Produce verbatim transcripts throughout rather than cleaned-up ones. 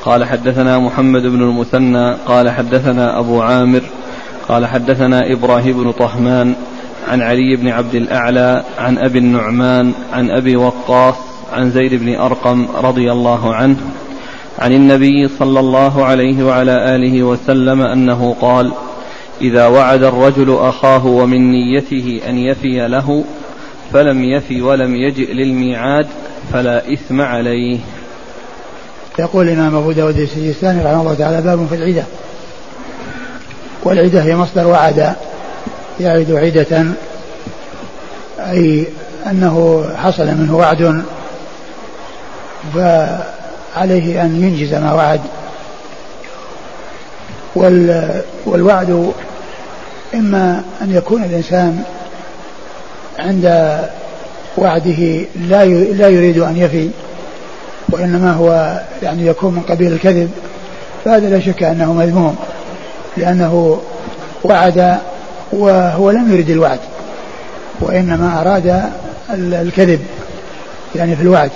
قال حدثنا محمد بن المثنى قال حدثنا أبو عامر قال حدثنا إبراهيم بن طهمان عن علي بن عبد الأعلى عن أبي النعمان عن أبي وقاص عن زيد بن أرقم رضي الله عنه عن النبي صلى الله عليه وعلى آله وسلم أنه قال: إذا وعد الرجل أخاه ومن نيته أن يفي له فلم يفي ولم يجئ للميعاد فلا إثم عليه. يقول الإمام أبو داود السجستاني رحمه الله تعالى: باب في العدة. والعدة هي مصدر وعد، يعد عدة، أي أنه حصل منه وعد فعليه أن ينجز ما وعد. والوعد إما أن يكون الإنسان عند وعده لا يريد أن يفي، وإنما هو يعني يكون من قبيل الكذب، فهذا لا شك أنه مذموم، لأنه وعد وهو لم يرد الوعد، وإنما أراد الكذب يعني في الوعد،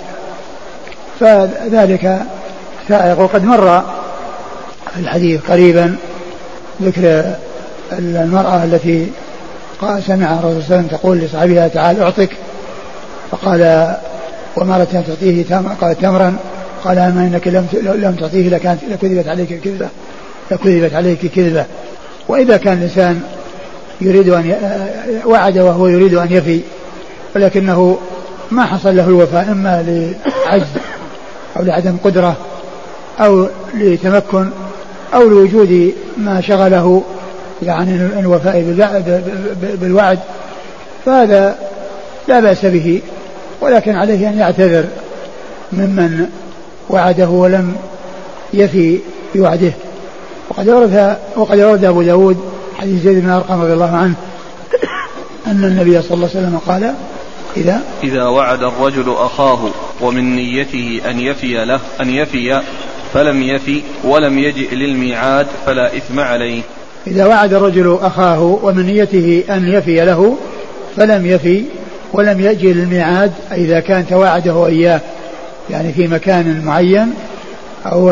فذلك سائغ. وقد مر في الحديث قريبا ذكر المرأة التي سمع الرسول صلى الله عليه وسلم تقول لصاحبها: تعال أعطك، فقال: وما أردت أن تعطيه؟ قال: تمرا. قال: أما إنك لم لم تعطيه لكانت لكذبت عليك كذبة لكذبت عليك كذبة. وإذا كان الإنسان يريد أن وعد وهو يريد أن يفي، ولكنه ما حصل له الوفاء، إما لعجز أو لعدم قدرة أو لتمكن أو لوجود ما شغله يعني الوفاء بالوعد، فهذا لا بأس به، ولكن عليه أن يعتذر ممن وعده ولم يفي بوعده. وقد ورد وقد ورد أبو داود حديث زيد بن أرقم رضي الله عنه أن النبي صلى الله عليه وسلم قال: إذا إذا وعد الرجل أخاه ومن نيته أن يفي له أن يفي فلم يفي ولم يجئ للميعاد فلا إثم عليه. إذا وعد الرجل أخاه ومن نيته أن يفي له فلم يفي ولم يجئ للميعاد، إذا كان تواعده إياه يعني في مكان معين أو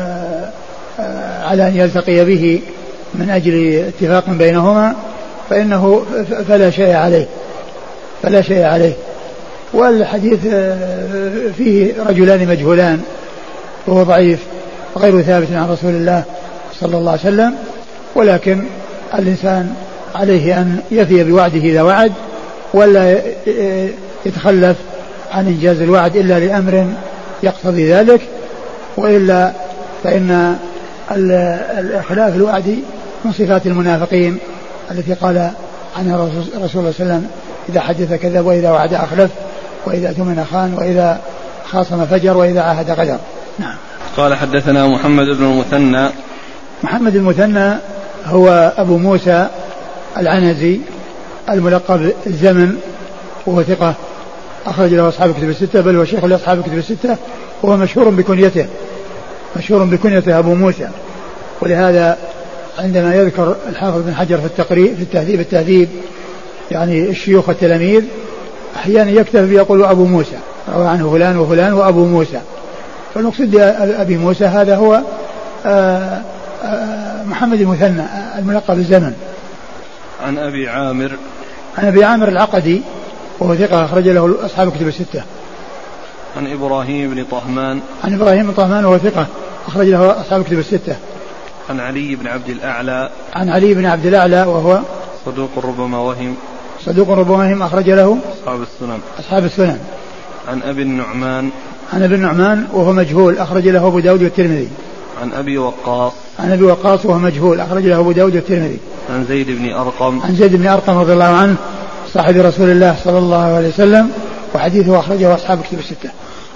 على أن يلتقي به من أجل اتفاق بينهما، فإنه فلا شيء عليه فلا شيء عليه. والحديث فيه رجلان مجهولان وهو ضعيف غير ثابت عن رسول الله صلى الله عليه وسلم، ولكن الإنسان عليه أن يفي بوعده إذا وعد، ولا يتخلف عن إنجاز الوعد إلا لأمر يقتضي ذلك، وإلا فإن الإخلاف الوعد من صفات المنافقين التي قال عنها الرسول صلى الله عليه وسلم: إذا حدث كذب، وإذا وعد أخلف، وإذا اؤتمن خان، وإذا خاصم فجر، وإذا عاهد غدر. نعم. قال حدثنا محمد بن المثنى. محمد المثنى هو أبو موسى العنزي الملقب الزمن، وهو ثقة أخرج له أصحاب الكتب الستة، بل هو شيخ لأصحاب الكتب الستة، وهو مشهور بكنيته مشهور بكنيته أبو موسى. ولهذا عندما يذكر الحافظ بن حجر في التقريب في التهذيب التهذيب يعني الشيوخ والتلاميذ، أحيانا يكتفي يقول أبو موسى، روى عنه فلان وفلان وأبو موسى، فالمقصود بأبي موسى هذا هو آآ آآ محمد المثنى الملقب بالزمن. عن أبي عامر عن أبي عامر العقدي وهو ثقة أخرج له أصحاب الكتب الستة. عن إبراهيم بن طهمان عن إبراهيم بن طهمان وهو ثقة أخرج له أصحاب الكتب الستة. عن علي بن عبد الأعلى عن علي بن عبد الأعلى وهو صدوق ربما وهم صدوق ربما وهم أخرج له أصحاب السنن أصحاب السنن. عن أبي النعمان عن أبي النعمان وهو مجهول أخرج له أبو داود والترمذي. عن أبي وقاص عن أبي وقاص وهو مجهول أخرج له أبو داود والترمذي. عن زيد بن أرقم عن زيد بن أرقم رضي الله عنه صاحب رسول الله صلى الله عليه وسلم، وحديثه أخرجه أصحاب الكتب الستة.